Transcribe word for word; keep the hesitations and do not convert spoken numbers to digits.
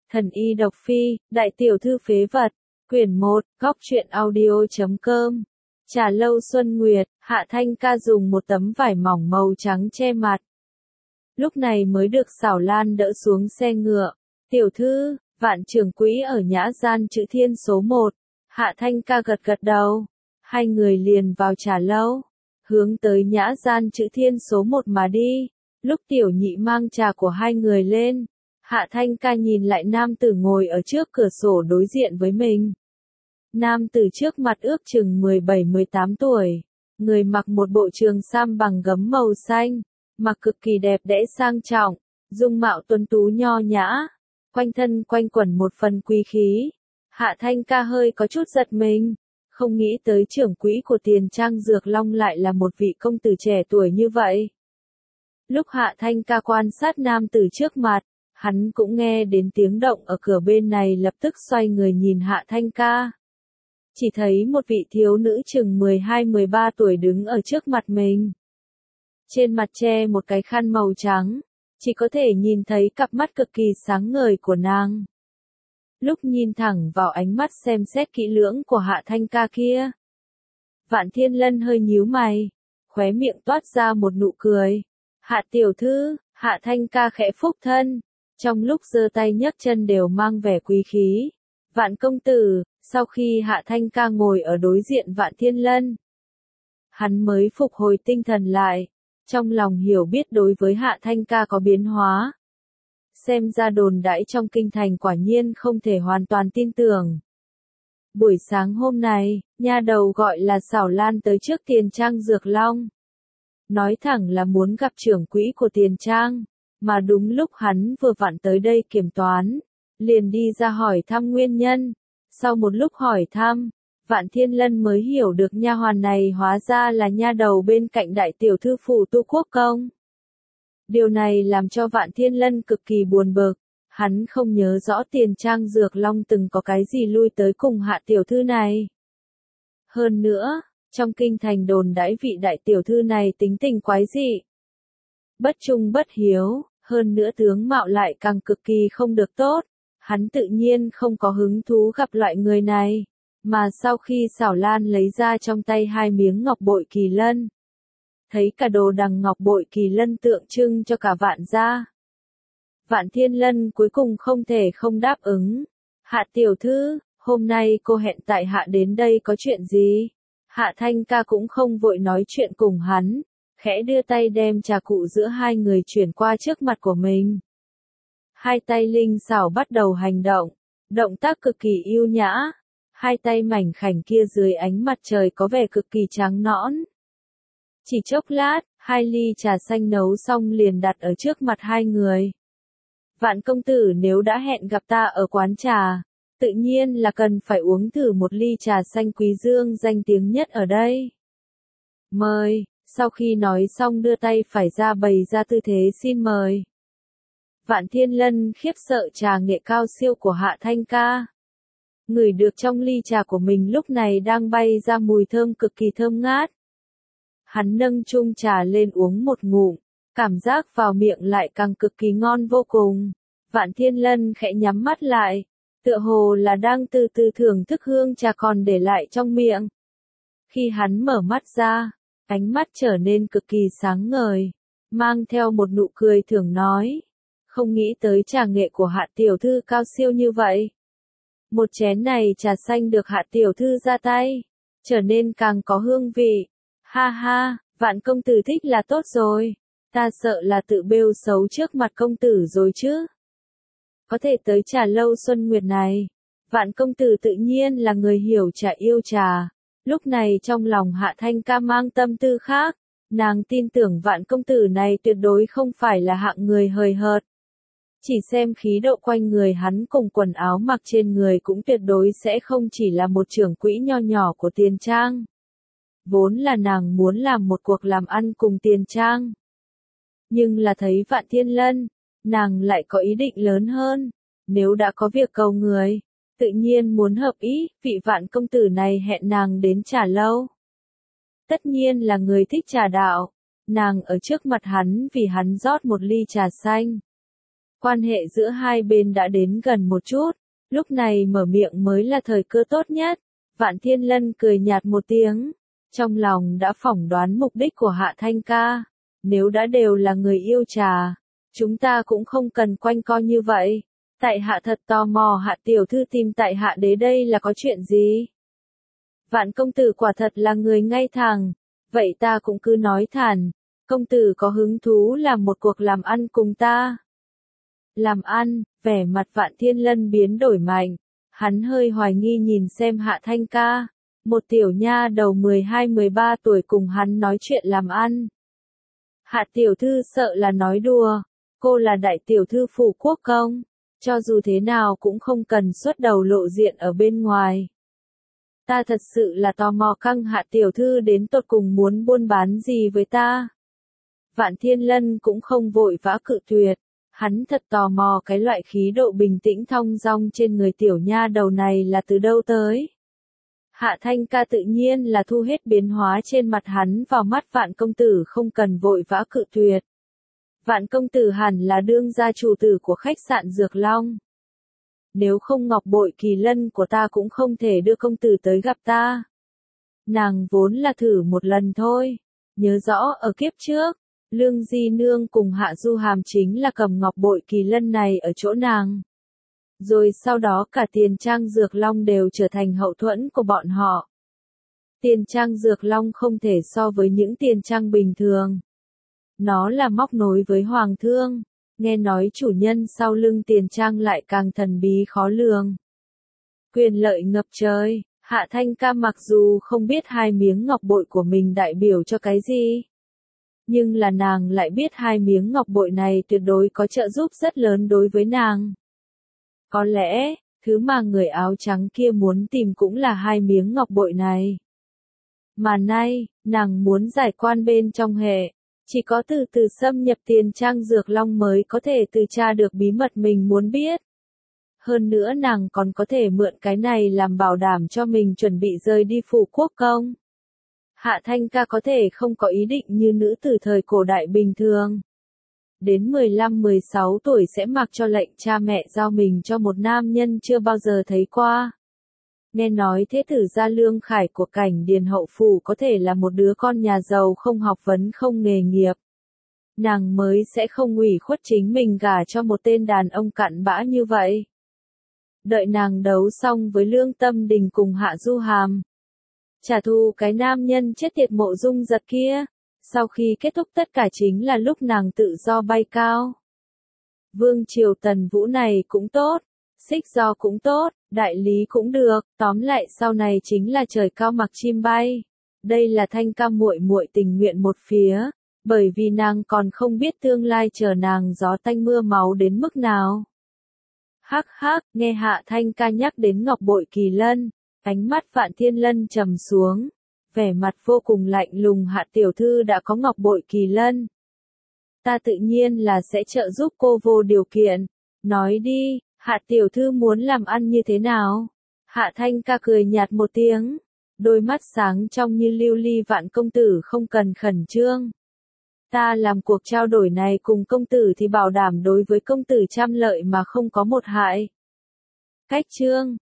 Thần y độc phi, đại tiểu thư phế vật, quyển một, góc truyện audio.com. Trà lâu Xuân Nguyệt, Hạ Thanh Ca dùng một tấm vải mỏng màu trắng che mặt. Lúc này mới được Xảo Lan đỡ xuống xe ngựa. Tiểu thư, Vạn trưởng quỹ ở nhã gian Chữ Thiên số một. Hạ Thanh Ca gật gật đầu. Hai người liền vào trà lâu, hướng tới nhã gian Chữ Thiên số một mà đi. Lúc tiểu nhị mang trà của hai người lên, Hạ Thanh Ca nhìn lại nam tử ngồi ở trước cửa sổ đối diện với mình. Nam tử trước mặt ước chừng mười bảy mười tám tuổi, người mặc một bộ trường sam bằng gấm màu xanh, mặc cực kỳ đẹp đẽ sang trọng, dung mạo tuấn tú nho nhã, quanh thân quanh quẩn một phần quý khí. Hạ Thanh Ca hơi có chút giật mình, không nghĩ tới trưởng quỹ của Tiền Trang Dược Long lại là một vị công tử trẻ tuổi như vậy. Lúc Hạ Thanh Ca quan sát nam tử trước mặt, hắn cũng nghe đến tiếng động ở cửa bên này, lập tức xoay người nhìn Hạ Thanh Ca. Chỉ thấy một vị thiếu nữ chừng mười hai mười ba tuổi đứng ở trước mặt mình. Trên mặt che một cái khăn màu trắng, chỉ có thể nhìn thấy cặp mắt cực kỳ sáng ngời của nàng. Lúc nhìn thẳng vào ánh mắt xem xét kỹ lưỡng của Hạ Thanh Ca kia, Vạn Thiên Lân hơi nhíu mày, khóe miệng toát ra một nụ cười. Hạ tiểu thư, Hạ Thanh Ca khẽ phúc thân, trong lúc giơ tay nhấc chân đều mang vẻ quý khí. Vạn công tử, sau khi Hạ Thanh Ca ngồi ở đối diện Vạn Thiên Lân, hắn mới phục hồi tinh thần lại, trong lòng hiểu biết đối với Hạ Thanh Ca có biến hóa. Xem ra đồn đãi trong kinh thành quả nhiên không thể hoàn toàn tin tưởng. Buổi sáng hôm nay, nha đầu gọi là Xảo Lan tới trước Tiền Trang Dược Long. Nói thẳng là muốn gặp trưởng quỹ của Tiền Trang, mà đúng lúc hắn vừa vặn tới đây kiểm toán, liền đi ra hỏi thăm nguyên nhân. Sau một lúc hỏi thăm, Vạn Thiên Lân mới hiểu được nha hoàn này hóa ra là nha đầu bên cạnh đại tiểu thư phủ Tu Quốc Công. Điều này làm cho Vạn Thiên Lân cực kỳ buồn bực, hắn không nhớ rõ Tiền Trang Dược Long từng có cái gì lui tới cùng Hạ tiểu thư này. Hơn nữa, trong kinh thành đồn đãi vị đại tiểu thư này tính tình quái dị, bất trung bất hiếu, hơn nữa tướng mạo lại càng cực kỳ không được tốt. Hắn tự nhiên không có hứng thú gặp loại người này, mà sau khi Xảo Lan lấy ra trong tay hai miếng ngọc bội kỳ lân, thấy cả đồ đằng ngọc bội kỳ lân tượng trưng cho cả Vạn gia, Vạn Thiên Lân cuối cùng không thể không đáp ứng. Hạ tiểu thư, hôm nay cô hẹn tại hạ đến đây có chuyện gì? Hạ Thanh Ca cũng không vội nói chuyện cùng hắn, khẽ đưa tay đem trà cụ giữa hai người chuyển qua trước mặt của mình. Hai tay linh xảo bắt đầu hành động, động tác cực kỳ yêu nhã, hai tay mảnh khảnh kia dưới ánh mặt trời có vẻ cực kỳ trắng nõn. Chỉ chốc lát, hai ly trà xanh nấu xong liền đặt ở trước mặt hai người. Vạn công tử nếu đã hẹn gặp ta ở quán trà, tự nhiên là cần phải uống thử một ly trà xanh quý dương danh tiếng nhất ở đây. Mời, sau khi nói xong đưa tay phải ra bày ra tư thế xin mời. Vạn Thiên Lân khiếp sợ trà nghệ cao siêu của Hạ Thanh Ca. Ngửi được trong ly trà của mình lúc này đang bay ra mùi thơm cực kỳ thơm ngát. Hắn nâng chung trà lên uống một ngụm, cảm giác vào miệng lại càng cực kỳ ngon vô cùng. Vạn Thiên Lân khẽ nhắm mắt lại, tựa hồ là đang từ từ thưởng thức hương trà còn để lại trong miệng. Khi hắn mở mắt ra, ánh mắt trở nên cực kỳ sáng ngời, mang theo một nụ cười thưởng nói. Không nghĩ tới trà nghệ của Hạ tiểu thư cao siêu như vậy. Một chén này trà xanh được Hạ tiểu thư ra tay, trở nên càng có hương vị. Ha ha, Vạn công tử thích là tốt rồi, ta sợ là tự bêu xấu trước mặt công tử rồi chứ. Có thể tới trà lâu Xuân Nguyệt này, Vạn công tử tự nhiên là người hiểu trà yêu trà. Lúc này trong lòng Hạ Thanh Ca mang tâm tư khác, nàng tin tưởng Vạn công tử này tuyệt đối không phải là hạng người hời hợt. Chỉ xem khí độ quanh người hắn cùng quần áo mặc trên người cũng tuyệt đối sẽ không chỉ là một trưởng quỹ nho nhỏ của Tiền Trang. Vốn là nàng muốn làm một cuộc làm ăn cùng Tiền Trang. Nhưng là thấy Vạn Thiên Lân, nàng lại có ý định lớn hơn. Nếu đã có việc cầu người, tự nhiên muốn hợp ý, vị Vạn công tử này hẹn nàng đến trà lâu. Tất nhiên là người thích trà đạo, nàng ở trước mặt hắn vì hắn rót một ly trà xanh. Quan hệ giữa hai bên đã đến gần một chút, lúc này mở miệng mới là thời cơ tốt nhất. Vạn Thiên Lân cười nhạt một tiếng, trong lòng đã phỏng đoán mục đích của Hạ Thanh ca. Nếu đã đều là người yêu trà, chúng ta cũng không cần quanh co như vậy. Tại hạ thật tò mò Hạ tiểu thư tìm tại hạ đế đây là có chuyện gì? Vạn công tử quả thật là người ngay thẳng, vậy ta cũng cứ nói thẳng, công tử có hứng thú làm một cuộc làm ăn cùng ta. Làm ăn, vẻ mặt Vạn Thiên Lân biến đổi mạnh, hắn hơi hoài nghi nhìn xem Hạ Thanh ca, một tiểu nha đầu mười hai mười ba tuổi cùng hắn nói chuyện làm ăn. Hạ tiểu thư sợ là nói đùa, cô là đại tiểu thư phủ quốc công, cho dù thế nào cũng không cần xuất đầu lộ diện ở bên ngoài. Ta thật sự là tò mò căng Hạ tiểu thư đến tột cùng muốn buôn bán gì với ta. Vạn Thiên Lân cũng không vội vã cự tuyệt, hắn thật tò mò cái loại khí độ bình tĩnh thong dong trên người tiểu nha đầu này là từ đâu tới. Hạ Thanh ca tự nhiên là thu hết biến hóa trên mặt hắn vào mắt Vạn công tử không cần vội vã cự tuyệt. Vạn công tử hẳn là đương gia chủ tử của khách sạn Dược Long. Nếu không ngọc bội kỳ lân của ta cũng không thể đưa công tử tới gặp ta. Nàng vốn là thử một lần thôi. Nhớ rõ ở kiếp trước, Lương Di Nương cùng Hạ Du Hàm chính là cầm ngọc bội kỳ lân này ở chỗ nàng. Rồi sau đó cả Tiền Trang Dược Long đều trở thành hậu thuẫn của bọn họ. Tiền Trang Dược Long không thể so với những tiền trang bình thường. Nó là móc nối với Hoàng thương, nghe nói chủ nhân sau lưng Tiền Trang lại càng thần bí khó lường. Quyền lợi ngập trời, Hạ Thanh ca mặc dù không biết hai miếng ngọc bội của mình đại biểu cho cái gì. Nhưng là nàng lại biết hai miếng ngọc bội này tuyệt đối có trợ giúp rất lớn đối với nàng. Có lẽ, thứ mà người áo trắng kia muốn tìm cũng là hai miếng ngọc bội này. Mà nay, nàng muốn giải quan bên trong hệ, chỉ có từ từ xâm nhập Tiền Trang Dược Long mới có thể từ tra được bí mật mình muốn biết. Hơn nữa nàng còn có thể mượn cái này làm bảo đảm cho mình chuẩn bị rời đi phủ quốc công. Hạ Thanh ca có thể không có ý định như nữ tử thời cổ đại bình thường. Đến mười lăm mười sáu tuổi sẽ mặc cho lệnh cha mẹ giao mình cho một nam nhân chưa bao giờ thấy qua. Nghe nói thế tử gia Lương Khải của Cảnh Điền hậu phủ có thể là một đứa con nhà giàu không học vấn không nghề nghiệp. Nàng mới sẽ không ủy khuất chính mình gả cho một tên đàn ông cặn bã như vậy. Đợi nàng đấu xong với Lương Tâm Đình cùng Hạ Du Hàm. Trả thù cái nam nhân chết tiệt Mộ Dung Giật kia. Sau khi kết thúc tất cả chính là lúc nàng tự do bay cao. Vương triều Tần Vũ này cũng tốt, xích do cũng tốt, đại lý cũng được, tóm lại sau này chính là trời cao mặc chim bay. Đây là Thanh ca muội muội tình nguyện một phía, bởi vì nàng còn không biết tương lai chờ nàng gió tanh mưa máu đến mức nào. Hắc hắc, nghe Hạ Thanh ca nhắc đến ngọc bội kỳ lân, ánh mắt Vạn Thiên Lân trầm xuống. Vẻ mặt vô cùng lạnh lùng Hạ tiểu thư đã có ngọc bội kỳ lân. Ta tự nhiên là sẽ trợ giúp cô vô điều kiện. Nói đi, Hạ tiểu thư muốn làm ăn như thế nào? Hạ Thanh ca cười nhạt một tiếng. Đôi mắt sáng trong như lưu ly Vạn công tử không cần khẩn trương. Ta làm cuộc trao đổi này cùng công tử thì bảo đảm đối với công tử trăm lợi mà không có một hại. Cách chương